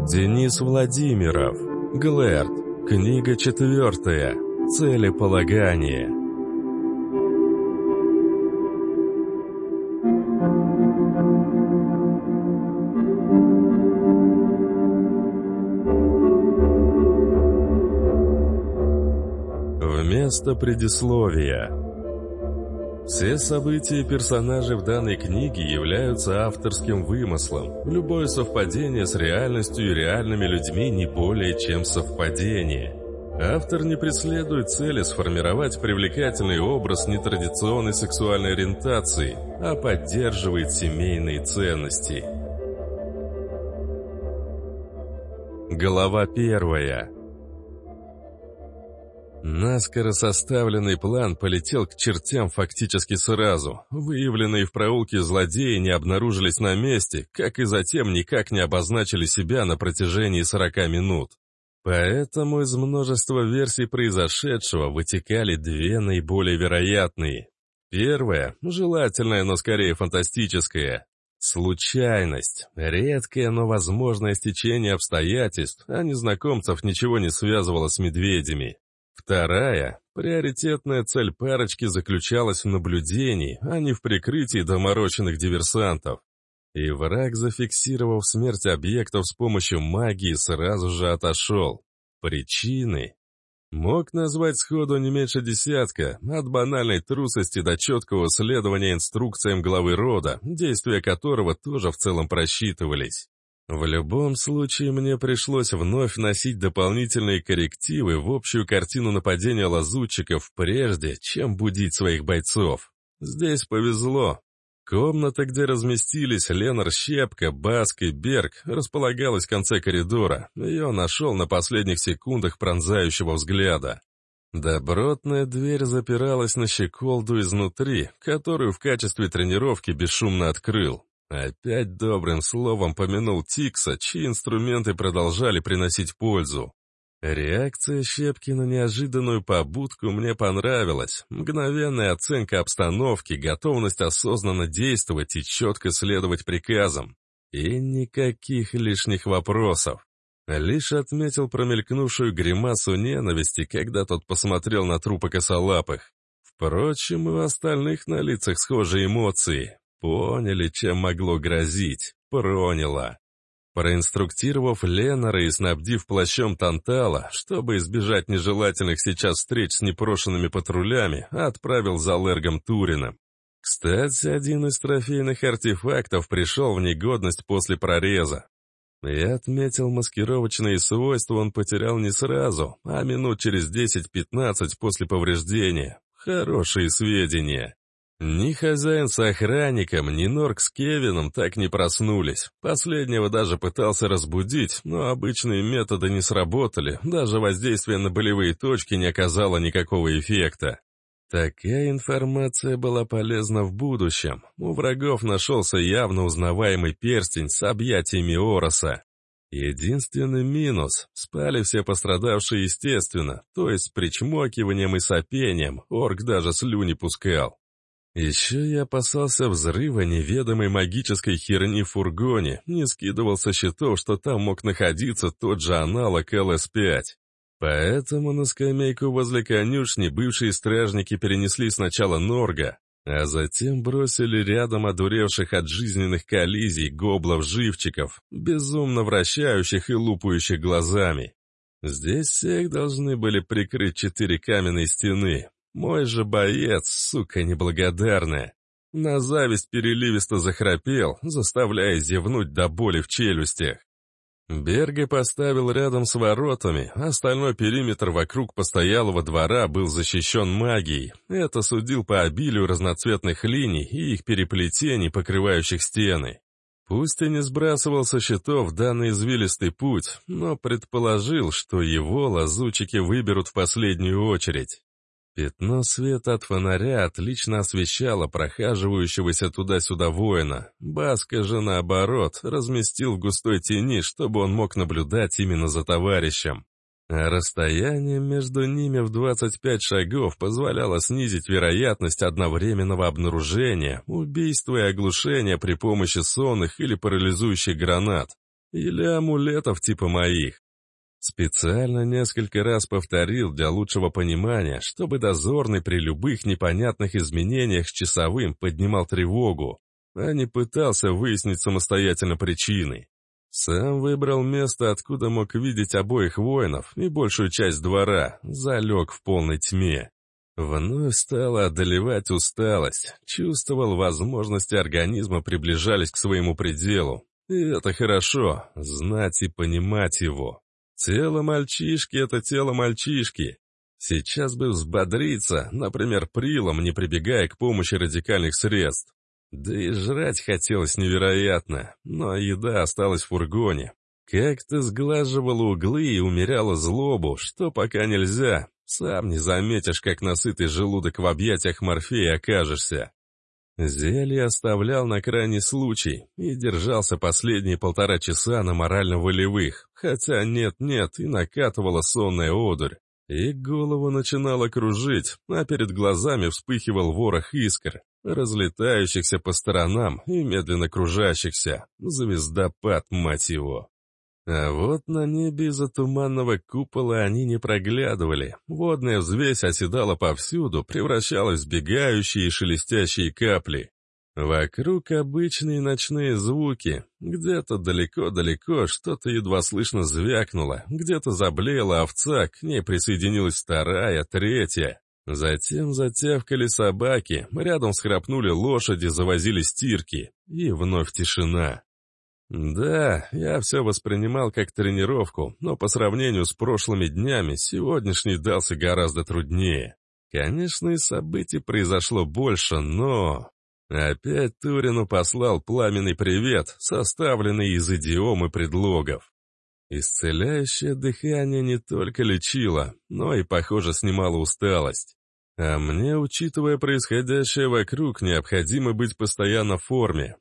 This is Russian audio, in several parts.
Денис Владимиров. Глэрд. Книга 4. Целеполагание. Вместо предисловия. Все события и персонажи в данной книге являются авторским вымыслом. Любое совпадение с реальностью и реальными людьми не более чем совпадение. Автор не преследует цели сформировать привлекательный образ нетрадиционной сексуальной ориентации, а поддерживает семейные ценности. Глава 1. Наскоро составленный план полетел к чертям фактически сразу. Выявленные в проулке злодеи не обнаружились на месте, как и затем никак не обозначили себя на протяжении 40 минут. Поэтому из множества версий произошедшего вытекали две наиболее вероятные. Первая, желательная, но скорее фантастическая. Случайность. Редкое, но возможное стечение обстоятельств, а незнакомцев ничего не связывало с медведями. Вторая, приоритетная цель парочки заключалась в наблюдении, а не в прикрытии доморощенных диверсантов. И враг, зафиксировав смерть объектов с помощью магии, сразу же отошел. Причины? Мог назвать сходу не меньше десятка, от банальной трусости до четкого следования инструкциям главы рода, действия которого тоже в целом просчитывались. В любом случае, мне пришлось вновь вносить дополнительные коррективы в общую картину нападения лазутчиков, прежде чем будить своих бойцов. Здесь повезло. Комната, где разместились Ленар Щепка, Баск и Берг, располагалась в конце коридора. Ее нашел на последних секундах пронзающего взгляда. Добротная дверь запиралась на щеколду изнутри, которую в качестве тренировки бесшумно открыл. Опять добрым словом помянул Тикса, чьи инструменты продолжали приносить пользу. Реакция Щепки на неожиданную побудку мне понравилась. Мгновенная оценка обстановки, готовность осознанно действовать и четко следовать приказам. И никаких лишних вопросов. Лишь отметил промелькнувшую гримасу ненависти, когда тот посмотрел на трупы косолапых. Впрочем, и у остальных на лицах схожие эмоции. Поняли, чем могло грозить. Проняло. Проинструктировав Ленара и снабдив плащом Тантала, чтобы избежать нежелательных сейчас встреч с непрошенными патрулями, отправил за Лергом Турином. Кстати, один из трофейных артефактов пришел в негодность после прореза. Я отметил, маскировочные свойства он потерял не сразу, а минут через 10-15 после повреждения. Хорошие сведения. Ни хозяин с охранником, ни Норк с Кевином так не проснулись. Последнего даже пытался разбудить, но обычные методы не сработали, даже воздействие на болевые точки не оказало никакого эффекта. Такая информация была полезна в будущем. У врагов нашелся явно узнаваемый перстень с объятиями Ороса. Единственный минус — спали все пострадавшие естественно, то есть с причмокиванием и сопением, орк даже слюни пускал. Еще я опасался взрыва неведомой магической херни в фургоне, не скидывал со счетов, что там мог находиться тот же аналог ЛС-5. Поэтому на скамейку возле конюшни бывшие стражники перенесли сначала Норга, а затем бросили рядом одуревших от жизненных коллизий гоблов-живчиков, безумно вращающих и лупающих глазами. Здесь всех должны были прикрыть 4 каменные стены. Мой же боец, сука неблагодарная, на зависть переливисто захрапел, заставляя зевнуть до боли в челюстях. Берга поставил рядом с воротами, остальной периметр вокруг постоялого двора был защищен магией. Это судил по обилию разноцветных линий и их переплетений, покрывающих стены. Пусть и не сбрасывал со счетов данный извилистый путь, но предположил, что его лазутчики выберут в последнюю очередь. Пятно света от фонаря отлично освещало прохаживающегося туда-сюда воина. Баска же, наоборот, разместил в густой тени, чтобы он мог наблюдать именно за товарищем. А расстояние между ними в 25 шагов позволяло снизить вероятность одновременного обнаружения, убийства и оглушения при помощи сонных или парализующих гранат. Или амулетов типа моих. Специально несколько раз повторил для лучшего понимания, чтобы дозорный при любых непонятных изменениях с часовым поднимал тревогу, а не пытался выяснить самостоятельно причины. Сам выбрал место, откуда мог видеть обоих воинов и большую часть двора, залег в полной тьме. Вновь стала одолевать усталость, чувствовал, возможности организма приближались к своему пределу. И это хорошо, знать и понимать его. Тело мальчишки — это тело мальчишки. Сейчас бы взбодриться, например, прилом, не прибегая к помощи радикальных средств. Да и жрать хотелось невероятно, но еда осталась в фургоне. Как-то сглаживала углы и умеряла злобу, что пока нельзя. Сам не заметишь, как насытый желудок в объятиях Морфея окажешься. Зелье оставлял на крайний случай и держался последние 1,5 часа на морально-волевых, хотя нет-нет и накатывала сонная одурь. И голову начинало кружить, а перед глазами вспыхивал ворох искр, разлетающихся по сторонам и медленно кружащихся. Звездопад, мать его. А вот на небе из-за туманного купола они не проглядывали. Водная взвесь оседала повсюду, превращалась в бегающие и шелестящие капли. Вокруг обычные ночные звуки. Где-то далеко-далеко что-то едва слышно звякнуло, где-то заблеяла овца, к ней присоединилась 2-я, 3-я. Затем затявкали собаки, рядом схрапнули лошади, завозили стирки. И вновь тишина. Да, я все воспринимал как тренировку, но по сравнению с прошлыми днями, сегодняшний дался гораздо труднее. Конечно, и событий произошло больше, но... Опять Турину послал пламенный привет, составленный из идиом и предлогов. Исцеляющее дыхание не только лечило, но и, похоже, снимало усталость. А мне, учитывая происходящее вокруг, необходимо быть постоянно в форме.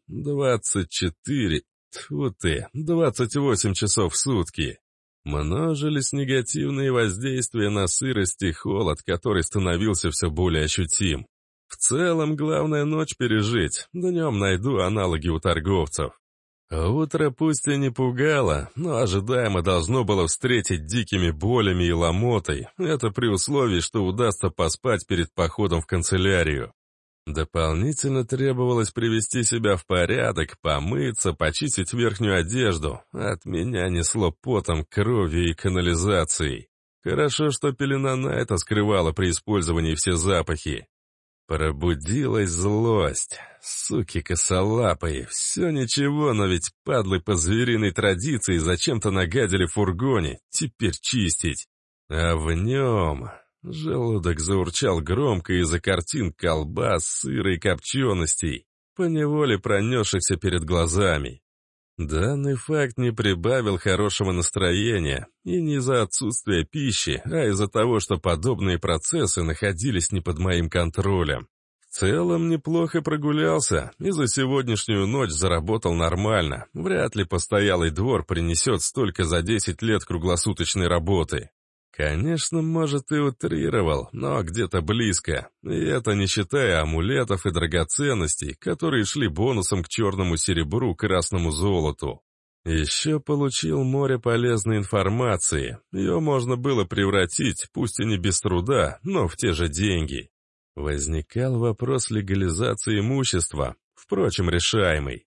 24... Тьфу ты, 28 часов в сутки. Множились негативные воздействия на сырость и холод, который становился все более ощутим. В целом, главное ночь пережить, днем найду аналоги у торговцев. Утро пусть и не пугало, но ожидаемо должно было встретить дикими болями и ломотой, это при условии, что удастся поспать перед походом в канцелярию. Дополнительно требовалось привести себя в порядок, помыться, почистить верхнюю одежду. От меня несло потом, кровью и канализацией. Хорошо, что пелена на это скрывала при использовании все запахи. Пробудилась злость. Суки косолапые, все ничего, но ведь падлы по звериной традиции зачем-то нагадили в фургоне, теперь чистить. А в нем... Желудок заурчал громко из-за картин колбас, сыра и копченостей, поневоле пронесшихся перед глазами. Данный факт не прибавил хорошего настроения, и не из-за отсутствия пищи, а из-за того, что подобные процессы находились не под моим контролем. В целом неплохо прогулялся, и за сегодняшнюю ночь заработал нормально, вряд ли постоялый двор принесет столько за 10 лет круглосуточной работы. Конечно, может, и утрировал, но где-то близко. И это не считая амулетов и драгоценностей, которые шли бонусом к черному серебру, красному золоту. Еще получил море полезной информации. Ее можно было превратить, пусть и не без труда, но в те же деньги. Возникал вопрос легализации имущества, впрочем, решаемый.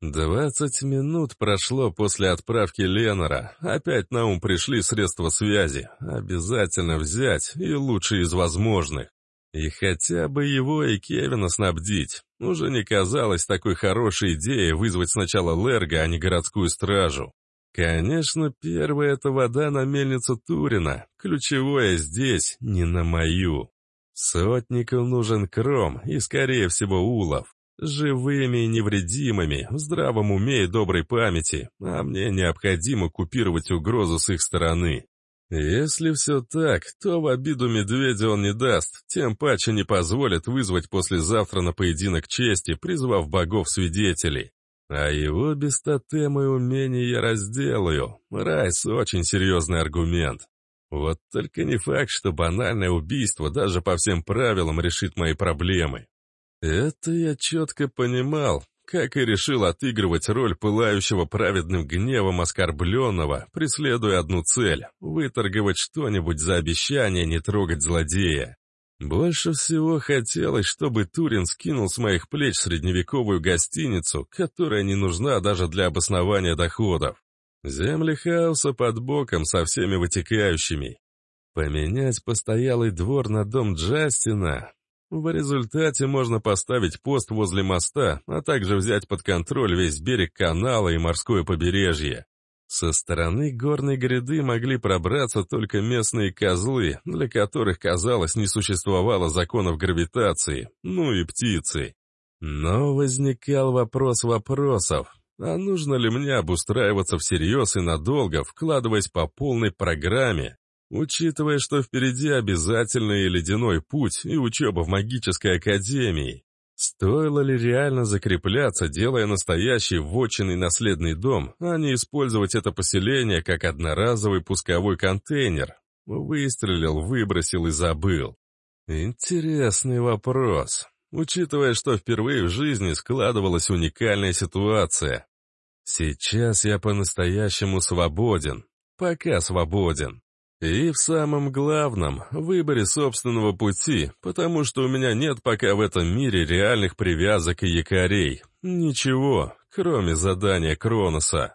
20 минут прошло после отправки Ленора. Опять на ум пришли средства связи. Обязательно взять, и лучшие из возможных. И хотя бы его и Кевина снабдить. Уже не казалось такой хорошей идеей вызвать сначала Лерга, а не городскую стражу. Конечно, первое — это вода на мельницу Турина. Ключевое здесь не на мою. Сотнику нужен кром и, скорее всего, улов. Живыми и невредимыми, в здравом уме и доброй памяти, а мне необходимо купировать угрозу с их стороны. Если все так, то в обиду медведя он не даст, тем паче не позволит вызвать послезавтра на поединок чести, призвав богов-свидетелей. А его без тотема и умений я разделаю. Райс — очень серьезный аргумент. Вот только не факт, что банальное убийство даже по всем правилам решит мои проблемы. Это я четко понимал, как и решил отыгрывать роль пылающего праведным гневом оскорбленного, преследуя одну цель — выторговать что-нибудь за обещание не трогать злодея. Больше всего хотелось, чтобы Турин скинул с моих плеч средневековую гостиницу, которая не нужна даже для обоснования доходов. Земли хаоса под боком со всеми вытекающими. Поменять постоялый двор на дом Джастина. В результате можно поставить пост возле моста, а также взять под контроль весь берег канала и морское побережье. Со стороны горной гряды могли пробраться только местные козлы, для которых, казалось, не существовало законов гравитации, ну и птицы. Но возникал вопрос вопросов. А нужно ли мне обустраиваться всерьез и надолго, вкладываясь по полной программе, учитывая, что впереди обязательный ледяной путь и учеба в магической академии? Стоило ли реально закрепляться, делая настоящий вотчинный наследный дом, а не использовать это поселение как одноразовый пусковой контейнер? Выстрелил, выбросил и забыл. Интересный вопрос, учитывая, что впервые в жизни складывалась уникальная ситуация. Сейчас я по-настоящему свободен. Пока свободен. И в самом главном — выборе собственного пути, потому что у меня нет пока в этом мире реальных привязок и якорей. Ничего, кроме задания Кроноса.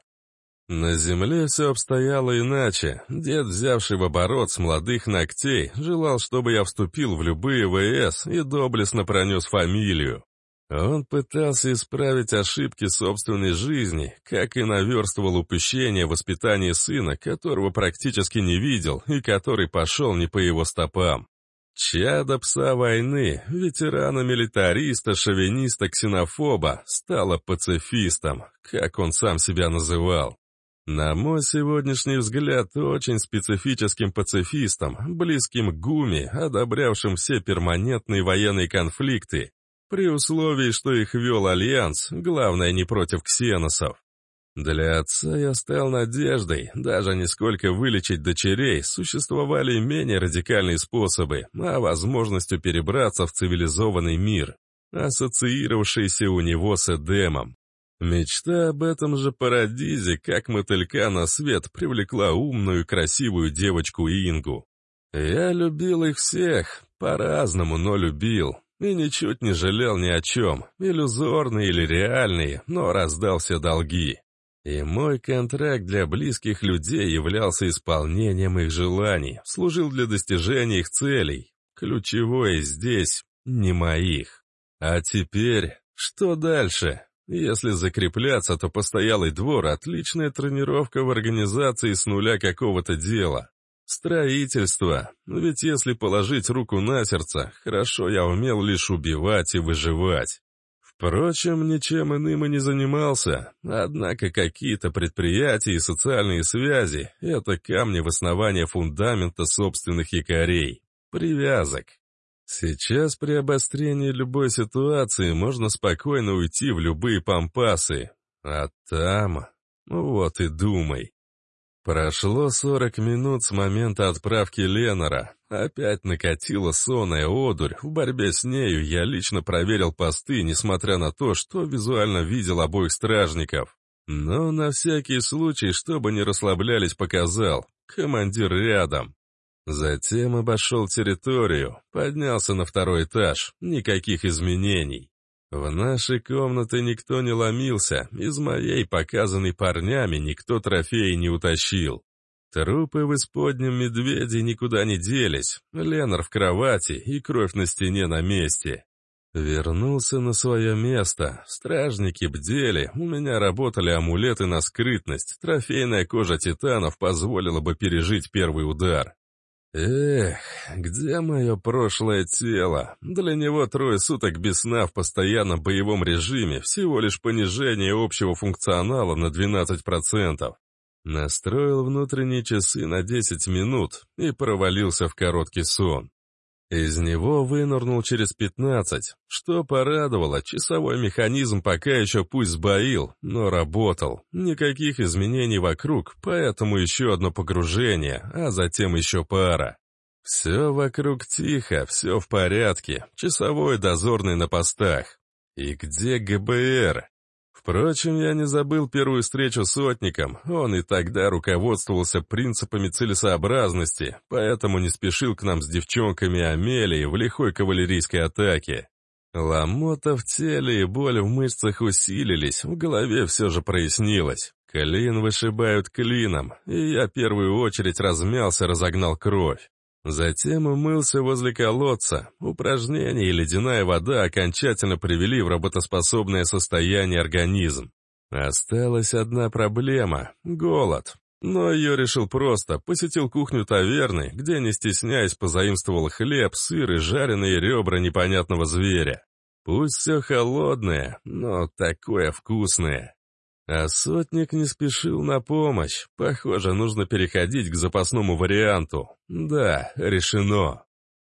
На земле все обстояло иначе. Дед, взявший в оборот с молодых ногтей, желал, чтобы я вступил в любые ВС и доблестно пронес фамилию. Он пытался исправить ошибки собственной жизни, как и наверстывал упущение в воспитании сына, которого практически не видел и который пошел не по его стопам. Чадо пса войны, ветерана-милитариста, шовиниста-ксенофоба, стала пацифистом, как он сам себя называл. На мой сегодняшний взгляд, очень специфическим пацифистом, близким к Гуми, одобрявшим все перманентные военные конфликты, при условии, что их вел Альянс, главное, не против ксеносов. Для отца я стал надеждой, даже не сколько вылечить дочерей, существовали менее радикальные способы, а возможностью перебраться в цивилизованный мир, ассоциировавшийся у него с Эдемом. Мечта об этом же парадизе, как мотылька на свет, привлекла умную и красивую девочку Ингу. Я любил их всех, по-разному, но любил. И ничуть не жалел ни о чем, иллюзорные или реальные, но раздал все долги. И мой контракт для близких людей являлся исполнением их желаний, служил для достижения их целей. Ключевое здесь не моих. А теперь, что дальше? Если закрепляться, то постоялый двор — отличная тренировка в организации с нуля какого-то дела. Строительство. Ведь если положить руку на сердце, хорошо я умел лишь убивать и выживать. Впрочем, ничем иным и не занимался. Однако какие-то предприятия и социальные связи — это камни в основании фундамента собственных якорей. Привязок. Сейчас при обострении любой ситуации можно спокойно уйти в любые пампасы. А там... вот и думай. Прошло 40 минут с момента отправки Ленора. Опять накатила сонная одурь. В борьбе с нею я лично проверил посты, несмотря на то, что визуально видел обоих стражников. Но на всякий случай, чтобы не расслаблялись, показал. Командир рядом. Затем обошел территорию, поднялся на второй этаж. Никаких изменений. В наши комнаты никто не ломился, из моей, показанной парнями, никто трофеи не утащил. Трупы в исподнем медведе никуда не делись, Ленар в кровати и кровь на стене на месте. Вернулся на свое место, стражники бдели, у меня работали амулеты на скрытность, трофейная кожа титанов позволила бы пережить первый удар. Эх, где мое прошлое тело? Для него 3 суток без сна в постоянном боевом режиме, всего лишь понижение общего функционала на 12%. Настроил внутренние часы на 10 минут и провалился в короткий сон. Из него вынырнул через 15, что порадовало, часовой механизм пока еще пусть сбоил, но работал. Никаких изменений вокруг, поэтому еще одно погружение, а затем еще пара. Все вокруг тихо, все в порядке, часовой дозорный на постах. И где ГБР? Впрочем, я не забыл первую встречу с сотником, он и тогда руководствовался принципами целесообразности, поэтому не спешил к нам с девчонками Амелии в лихой кавалерийской атаке. Ломота в теле и боль в мышцах усилились, в голове все же прояснилось. Клин вышибают клином, и я в первую очередь размялся, разогнал кровь. Затем умылся возле колодца. Упражнения и ледяная вода окончательно привели в работоспособное состояние организм. Осталась одна проблема — голод. Но ее решил просто. Посетил кухню таверны, где, не стесняясь, позаимствовал хлеб, сыр и жареные ребра непонятного зверя. Пусть все холодное, но такое вкусное. А сотник не спешил на помощь. Похоже, нужно переходить к запасному варианту. Да, решено.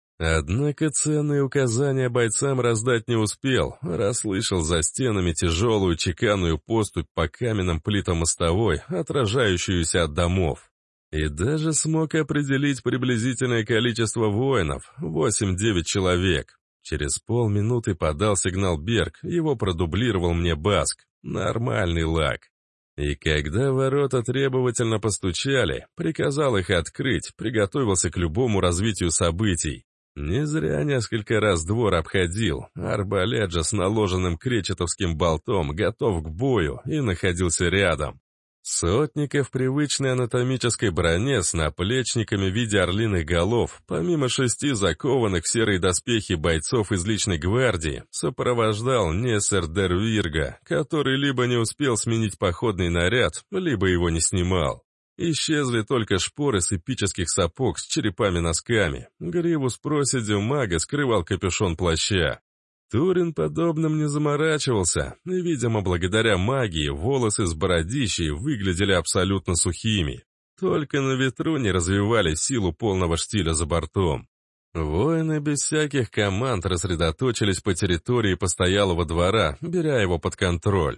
Однако ценные указания бойцам раздать не успел, расслышал за стенами тяжелую чеканную поступь по каменным плитам мостовой, отражающуюся от домов. И даже смог определить приблизительное количество воинов — 8-9 человек. Через полминуты подал сигнал Берг, его продублировал мне Баск. Нормальный лаг. И когда ворота требовательно постучали, приказал их открыть, приготовился к любому развитию событий. Не зря несколько раз двор обходил, арбалет же с наложенным кречетовским болтом готов к бою и находился рядом. Сотника в привычной анатомической броне с наплечниками в виде орлиных голов, помимо 6 закованных в серые доспехи бойцов из личной гвардии, сопровождал Нессер дер Вирга, который либо не успел сменить походный наряд, либо его не снимал. Исчезли только шпоры с эпических сапог с черепами-носками, гриву с проседью мага скрывал капюшон плаща. Турин подобным не заморачивался, и, видимо, благодаря магии волосы с бородищей выглядели абсолютно сухими. Только на ветру не развивали силу полного штиля за бортом. Воины без всяких команд рассредоточились по территории постоялого двора, беря его под контроль.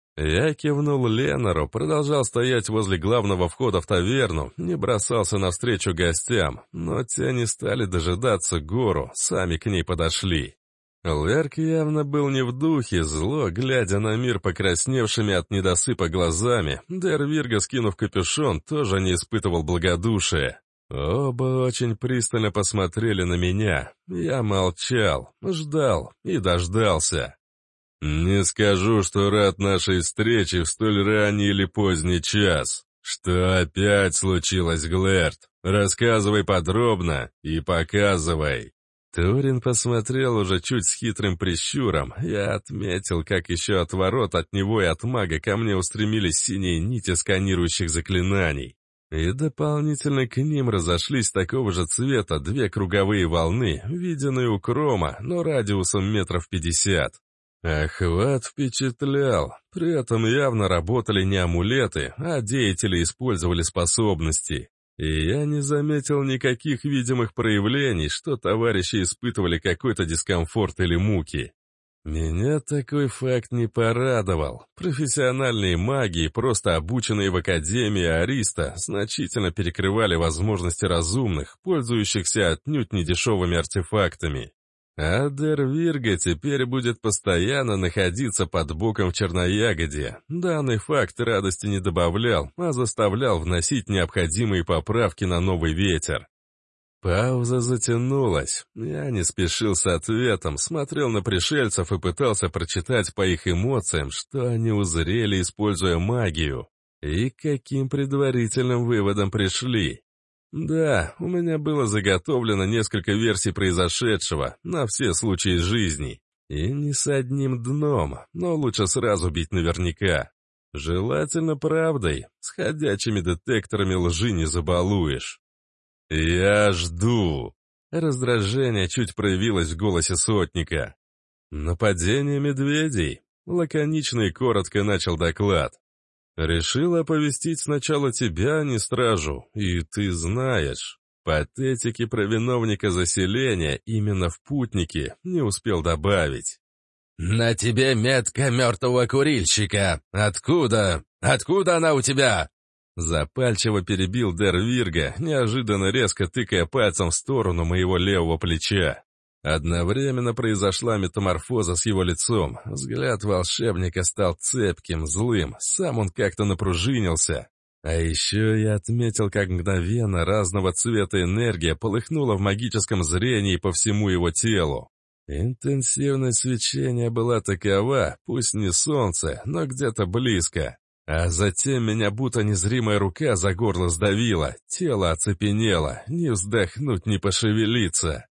Я кивнул Ленару, продолжал стоять возле главного входа в таверну, не бросался навстречу гостям, но те не стали дожидаться гору, сами к ней подошли. Лерк явно был не в духе, зло, глядя на мир покрасневшими от недосыпа глазами. Дер Вирга, скинув капюшон, тоже не испытывал благодушия. Оба очень пристально посмотрели на меня. Я молчал, ждал и дождался. «Не скажу, что рад нашей встрече в столь ранний или поздний час. Что опять случилось, Глэрт? Рассказывай подробно и показывай». Турин посмотрел уже чуть с хитрым прищуром. Я отметил, как еще от ворот от него и от мага ко мне устремились синие нити сканирующих заклинаний. И дополнительно к ним разошлись такого же цвета 2 круговые волны, виденные у Крома, но радиусом метров 50. Охват впечатлял. При этом явно работали не амулеты, а деятели использовали способности. И я не заметил никаких видимых проявлений, что товарищи испытывали какой-то дискомфорт или муки. Меня такой факт не порадовал. Профессиональные маги, просто обученные в Академии Ариста, значительно перекрывали возможности разумных, пользующихся отнюдь недешевыми артефактами. А дер Вирга теперь будет постоянно находиться под боком в Черноягоде. Данный факт радости не добавлял, а заставлял вносить необходимые поправки на новый ветер. Пауза затянулась. Я не спешил с ответом, смотрел на пришельцев и пытался прочитать по их эмоциям, что они узрели, используя магию, и к каким предварительным выводам пришли. Да, у меня было заготовлено несколько версий произошедшего, на все случаи жизни. И не с одним дном, но лучше сразу бить наверняка. Желательно правдой, с ходячими детекторами лжи не забалуешь. «Я жду!» Раздражение чуть проявилось в голосе сотника. «Нападение медведей?» Лаконично и коротко начал доклад. «Решил оповестить сначала тебя, а не стражу, и ты знаешь. Патетики про виновника заселения именно в путнике не успел добавить». «На тебе метка мертвого курильщика! Откуда? Откуда она у тебя?» Запальчиво перебил дер Вирга, неожиданно резко тыкая пальцем в сторону моего левого плеча. Одновременно произошла метаморфоза с его лицом. Взгляд волшебника стал цепким, злым, сам он как-то напружинился. А еще я отметил, как мгновенно разного цвета энергия полыхнула в магическом зрении по всему его телу. Интенсивность свечения была такова, пусть не солнце, но где-то близко. А затем меня будто незримая рука за горло сдавила, тело оцепенело, ни вздохнуть, ни пошевелиться.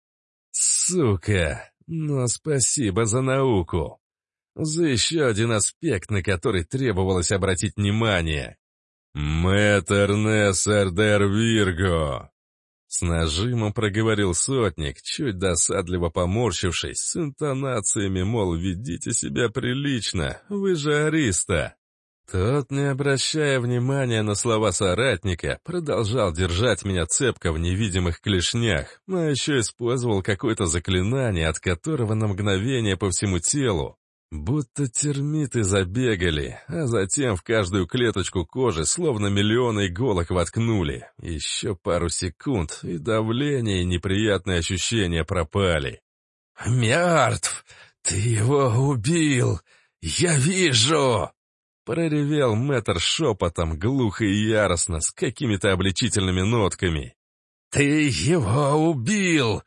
Сука! Но спасибо за науку. За еще один аспект, на который требовалось обратить внимание. «Мэтр Нессер дер Вирго!» С нажимом проговорил сотник, чуть досадливо поморщившись, с интонациями, мол, ведите себя прилично, вы же ариста. Тот, не обращая внимания на слова соратника, продолжал держать меня цепко в невидимых клешнях, а еще использовал какое-то заклинание, от которого на мгновение по всему телу будто термиты забегали, а затем в каждую клеточку кожи словно миллионы иголок воткнули. Еще пару секунд, и давление и неприятные ощущения пропали. «Мертв! Ты его убил! Я вижу!» Проревел мэтр шепотом, глухо и яростно, с какими-то обличительными нотками. «Ты его убил!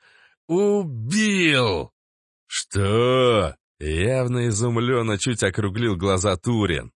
Убил!» «Что?» Явно изумленно чуть округлил глаза Турин.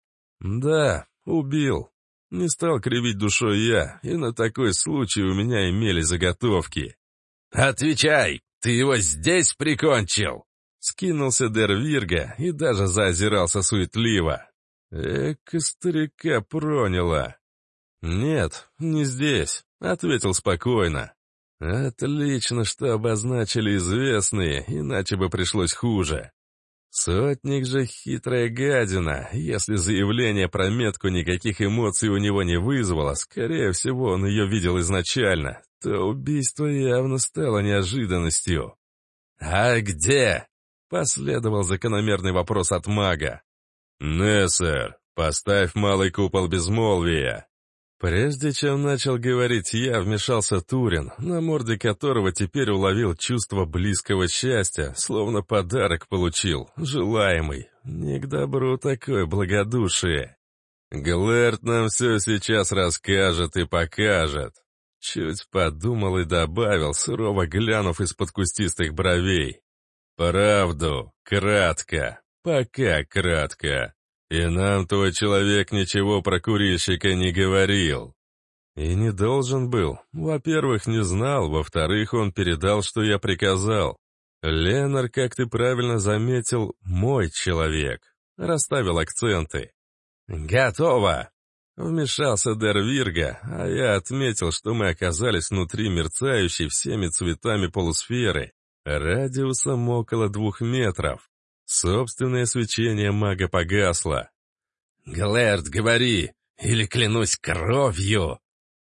«Да, убил. Не стал кривить душой я, и на такой случай у меня имели заготовки». «Отвечай! Ты его здесь прикончил!» Скинулся дер Вирго и даже заозирался суетливо. Эка старика проняло. «Нет, не здесь», — ответил спокойно. «Отлично, что обозначили известные, иначе бы пришлось хуже. Сотник же хитрая гадина, если заявление про метку никаких эмоций у него не вызвало, скорее всего, он ее видел изначально, то убийство явно стало неожиданностью». «А где?» — последовал закономерный вопрос от мага. «Нессер, поставь малый купол безмолвия». Прежде чем начал говорить я, вмешался Турин, на морде которого теперь уловил чувство близкого счастья, словно подарок получил, желаемый. Не к добру такое благодушие. «Глэрт нам все сейчас расскажет и покажет». Чуть подумал и добавил, сурово глянув из-под кустистых бровей. «Правду, кратко, пока кратко. И нам твой человек ничего про курильщика не говорил». И не должен был. Во-первых, не знал, во-вторых, он передал, что я приказал. Ленар, как ты правильно заметил, мой человек. Расставил акценты. «Готово!» Вмешался дер Вирго, а я отметил, что мы оказались внутри мерцающей всеми цветами полусферы, радиусом около 2 метров. Собственное свечение мага погасло. «Глэрт, говори, или клянусь кровью!»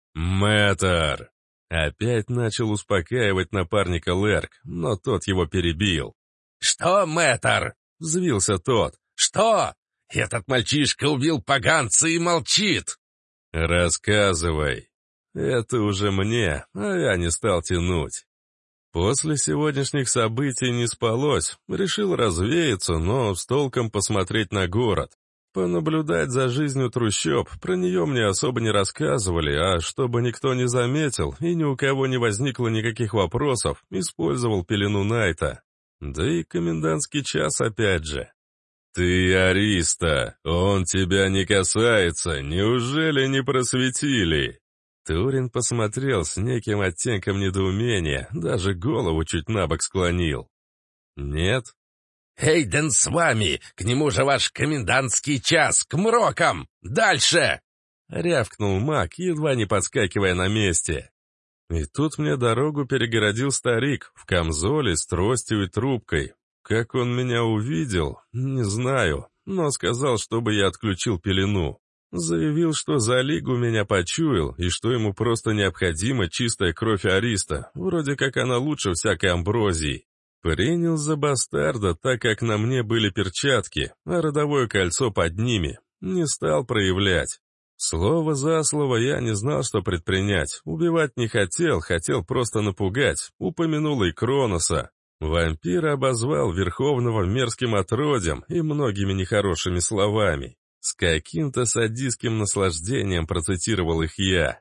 «Мэтр!» Опять начал успокаивать напарника Лерк, но тот его перебил. «Что, мэтр?» — взвился тот. «Что? Этот мальчишка убил поганца и молчит!» «Рассказывай!» Это уже мне, а я не стал тянуть. После сегодняшних событий не спалось, решил развеяться, но с толком посмотреть на город. Понаблюдать за жизнью трущоб, про нее мне особо не рассказывали, а чтобы никто не заметил и ни у кого не возникло никаких вопросов, использовал пелену Найта. Да и комендантский час опять же. «Ты ариста, он тебя не касается, неужели не просветили?» Турин посмотрел с неким оттенком недоумения, даже голову чуть набок склонил. «Нет?» «Эйден с вами! К нему же ваш комендантский час! К мрокам! Дальше!» Рявкнул маг, едва не подскакивая на месте. И тут мне дорогу перегородил старик в камзоле с тростью и трубкой. Как он меня увидел, не знаю, но сказал, чтобы я отключил пелену. Заявил, что за лигу меня почуял, и что ему просто необходима чистая кровь ариста, вроде как она лучше всякой амброзии. Принял за бастарда, так как на мне были перчатки, а родовое кольцо под ними. Не стал проявлять. Слово за слово я не знал, что предпринять. Убивать не хотел, хотел просто напугать. Упомянул и Кроноса. Вампир обозвал Верховного мерзким отродьем и многими нехорошими словами. С каким-то садистским наслаждением процитировал их я.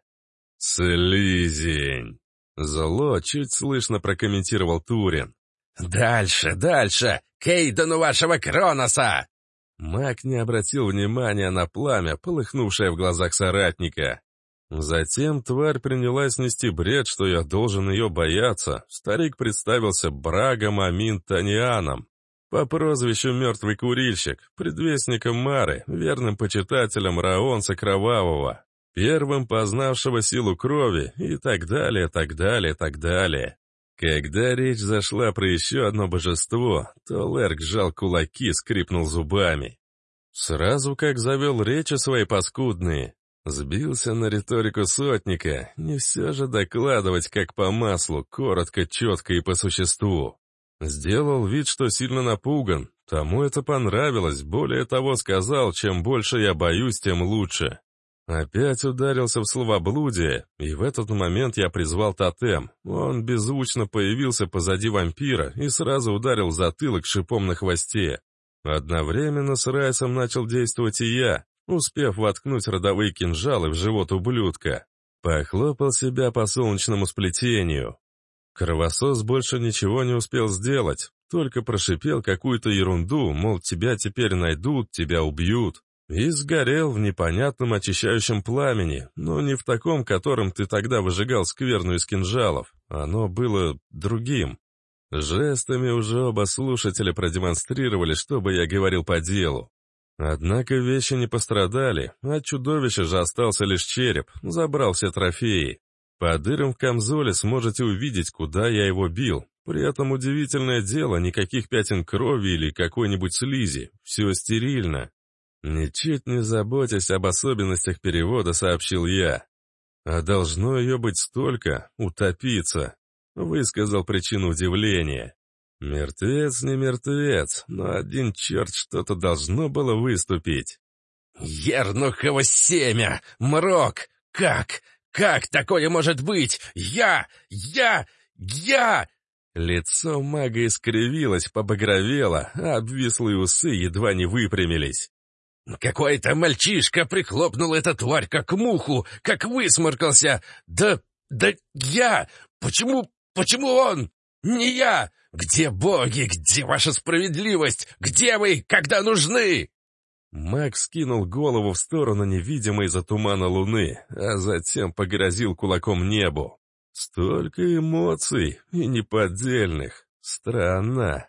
«Слизень!» Зло чуть слышно прокомментировал Турин. «Дальше, дальше! К Эйдену вашего Кроноса!» Маг не обратил внимания на пламя, полыхнувшее в глазах соратника. Затем тварь принялась нести бред, что я должен ее бояться. Старик представился Брагом Амин Танианом, по прозвищу «Мертвый курильщик», предвестником Мары, верным почитателем Раонса Кровавого, первым познавшего силу крови и так далее, так далее, так далее. Когда речь зашла про еще одно божество, то Лерк сжал кулаки, скрипнул зубами. Сразу как завел речи свои паскудные. Сбился на риторику сотника, не все же докладывать как по маслу, коротко, четко и по существу. Сделал вид, что сильно напуган. Тому это понравилось, более того сказал, чем больше я боюсь, тем лучше. Опять ударился в словоблудие, и в этот момент я призвал тотем. Он беззвучно появился позади вампира и сразу ударил в затылок шипом на хвосте. Одновременно с Райсом начал действовать и я, успев воткнуть родовые кинжалы в живот ублюдка. Похлопал себя по солнечному сплетению. Кровосос больше ничего не успел сделать, только прошипел какую-то ерунду, мол, тебя теперь найдут, тебя убьют. И сгорел в непонятном очищающем пламени, но не в таком, которым ты тогда выжигал скверну из кинжалов. Оно было другим. Жестами уже оба слушателя продемонстрировали, чтобы я говорил по делу. Однако вещи не пострадали, а чудовище же остался лишь череп, забрал все трофеи. По дырам в камзоле сможете увидеть, куда я его бил. При этом удивительное дело, никаких пятен крови или какой-нибудь слизи, все стерильно. Ничуть не заботясь об особенностях перевода, сообщил я. А должно ее быть столько, утопиться, высказал причину удивления. Мертвец не мертвец, но один черт что-то должно было выступить. «Ернухово семя! Мрок! Как? Как такое может быть? Я! Лицо мага искривилось, побагровело, а обвислые усы едва не выпрямились. «Какой-то мальчишка прихлопнул эту тварь как муху, как высморкался! Да я! Почему он? Не я! Где боги? Где ваша справедливость? Где вы, когда нужны?» Маг скинул голову в сторону невидимой за тумана луны, а затем погрозил кулаком небу. Столько эмоций, и неподдельных. Странно.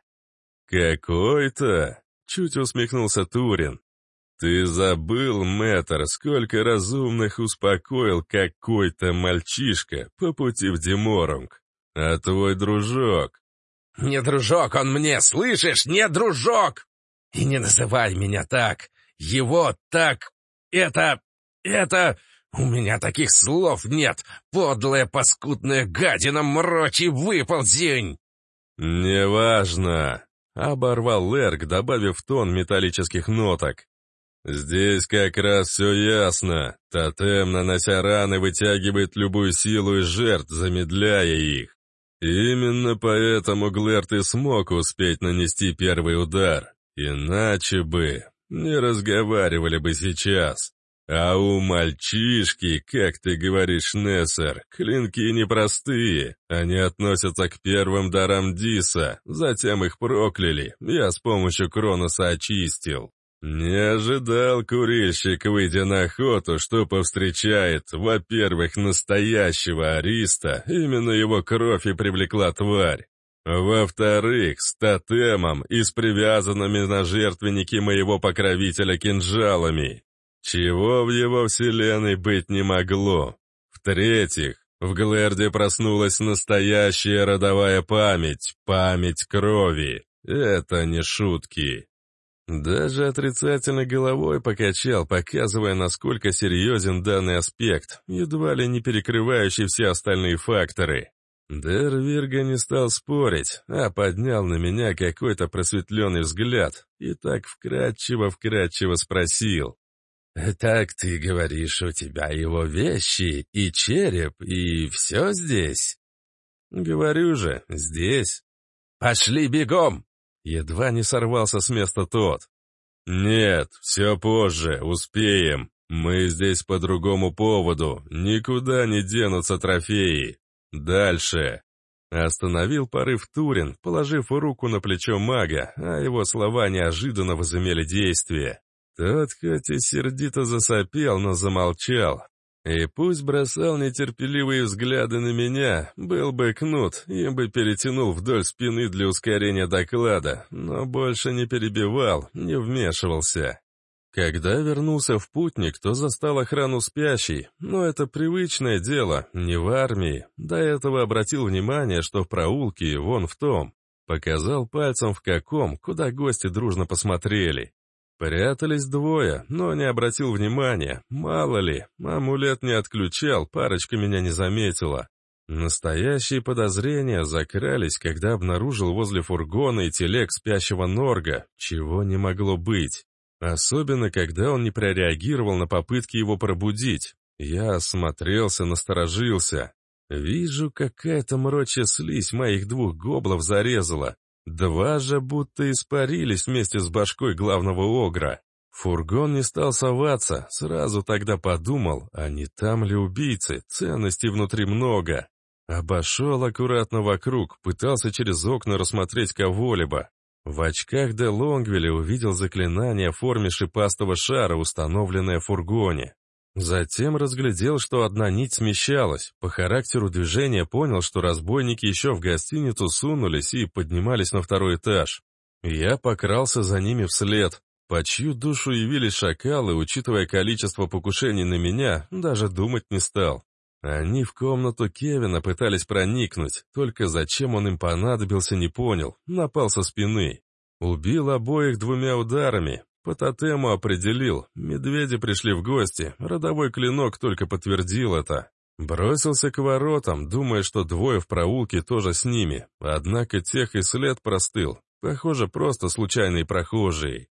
«Какой-то!» — чуть усмехнулся Турин. «Ты забыл, мэтр, сколько разумных успокоил какой-то мальчишка по пути в Деморонг. А твой дружок...» «Не дружок он мне, слышишь? Не дружок! И не называй меня так! Его так... Это... У меня таких слов нет! Подлая паскудная гадина, мрочь и выползень!» «Неважно!» — оборвал Лерк, добавив тон металлических ноток. «Здесь как раз все ясно. Тотем, нанося раны, вытягивает любую силу из жертв, замедляя их. Именно поэтому Глэрт и смог успеть нанести первый удар. Иначе бы не разговаривали бы сейчас. А у мальчишки, как ты говоришь, Нессер, клинки непростые. Они относятся к первым дарам Диса, затем их прокляли, я с помощью Кроноса очистил. Не ожидал курильщик, выйдя на охоту, что повстречает, во-первых, настоящего ариста, именно его кровь и привлекла тварь. Во-вторых, с тотемом и с привязанными на жертвенники моего покровителя кинжалами. Чего в его вселенной быть не могло. В-третьих, в Глэрде проснулась настоящая родовая память, память крови. Это не шутки. Даже отрицательно головой покачал, показывая, насколько серьезен данный аспект, едва ли не перекрывающий все остальные факторы. Дэр Вирга не стал спорить, а поднял на меня какой-то просветленный взгляд и так вкратчиво спросил. «Так ты говоришь, у тебя его вещи и череп, и все здесь?» «Говорю же, здесь». Пошли бегом!» Едва не сорвался с места тот. «Нет, все позже, успеем. Мы здесь по другому поводу, никуда не денутся трофеи. Дальше!» Остановил порыв Турин, положив руку на плечо мага, а его слова неожиданно возымели действие. Тот хоть и сердито засопел, но замолчал. И пусть бросал нетерпеливые взгляды на меня, был бы кнут, им бы перетянул вдоль спины для ускорения доклада, но больше не перебивал, не вмешивался. Когда вернулся в Путник, то застал охрану спящей, но это привычное дело, не в армии. До этого обратил внимание, что в проулке, вон в том. Показал пальцем в каком, куда гости дружно посмотрели. Прятались двое, но не обратил внимания, мало ли, амулет не отключал, парочка меня не заметила. Настоящие подозрения закрались, когда обнаружил возле фургона и телег спящего Норга, чего не могло быть. Особенно, когда он не прореагировал на попытки его пробудить. Я осмотрелся, насторожился. Вижу, какая-то мрочья слизь моих двух гоблов зарезала. Два же будто испарились вместе с башкой главного огра. Фургон не стал соваться, сразу тогда подумал, а не там ли убийцы, ценностей внутри много. Обошел аккуратно вокруг, пытался через окна рассмотреть кого-либо. В очках де Лонгвилля увидел заклинание в форме шипастого шара, установленное в фургоне. Затем разглядел, что одна нить смещалась. По характеру движения понял, что разбойники еще в гостиницу сунулись и поднимались на второй этаж. Я покрался за ними вслед. По чью душу явились шакалы, учитывая количество покушений на меня, даже думать не стал. Они в комнату Кевина пытались проникнуть, только зачем он им понадобился, не понял, напал со спины. Убил обоих двумя ударами. По тотему определил, медведи пришли в гости, родовой клинок только подтвердил это. Бросился к воротам, думая, что двое в проулке тоже с ними, однако тех и след простыл, похоже, просто случайные прохожие.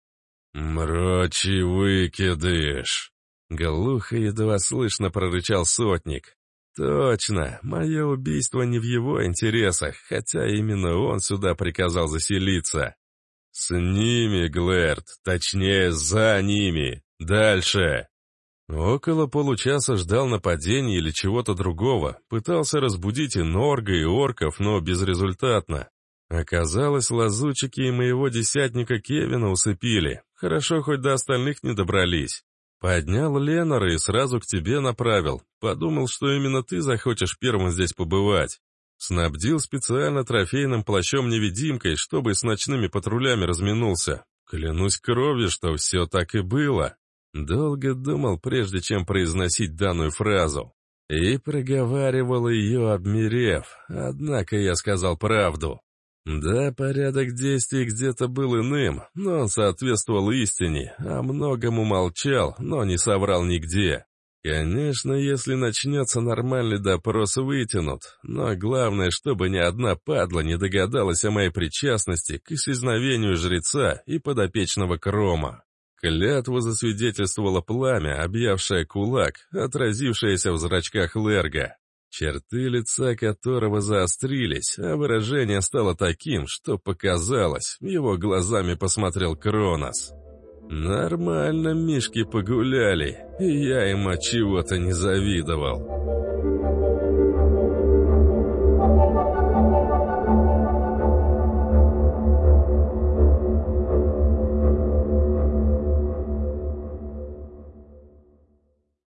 «Мрочи выкидыш!» Глухо едва слышно прорычал сотник. «Точно, мое убийство не в его интересах, хотя именно он сюда приказал заселиться». «С ними, Глэрд, точнее, за ними. Дальше!» Около получаса ждал нападения или чего-то другого, пытался разбудить и Норга, и орков, но безрезультатно. Оказалось, лазутчики и моего десятника Кевина усыпили, хорошо хоть до остальных не добрались. Поднял Ленора и сразу к тебе направил, подумал, что именно ты захочешь первым здесь побывать. Снабдил специально трофейным плащом-невидимкой, чтобы с ночными патрулями разминулся. Клянусь кровью, что все так и было. Долго думал, прежде чем произносить данную фразу. И проговаривал ее, обмерев. Однако я сказал правду. Да, порядок действий где-то был иным, но он соответствовал истине, о многом умолчал, но не соврал нигде. Конечно, если начнется нормальный допрос, вытянут, но главное, чтобы ни одна падла не догадалась о моей причастности к исчезновению жреца и подопечного Крома. Клятву засвидетельствовало пламя, объявшее кулак, отразившееся в зрачках Лерга, черты лица которого заострились, а выражение стало таким, что показалось, его глазами посмотрел Кронос. Нормально мишки погуляли, и я им от чего-то не завидовал.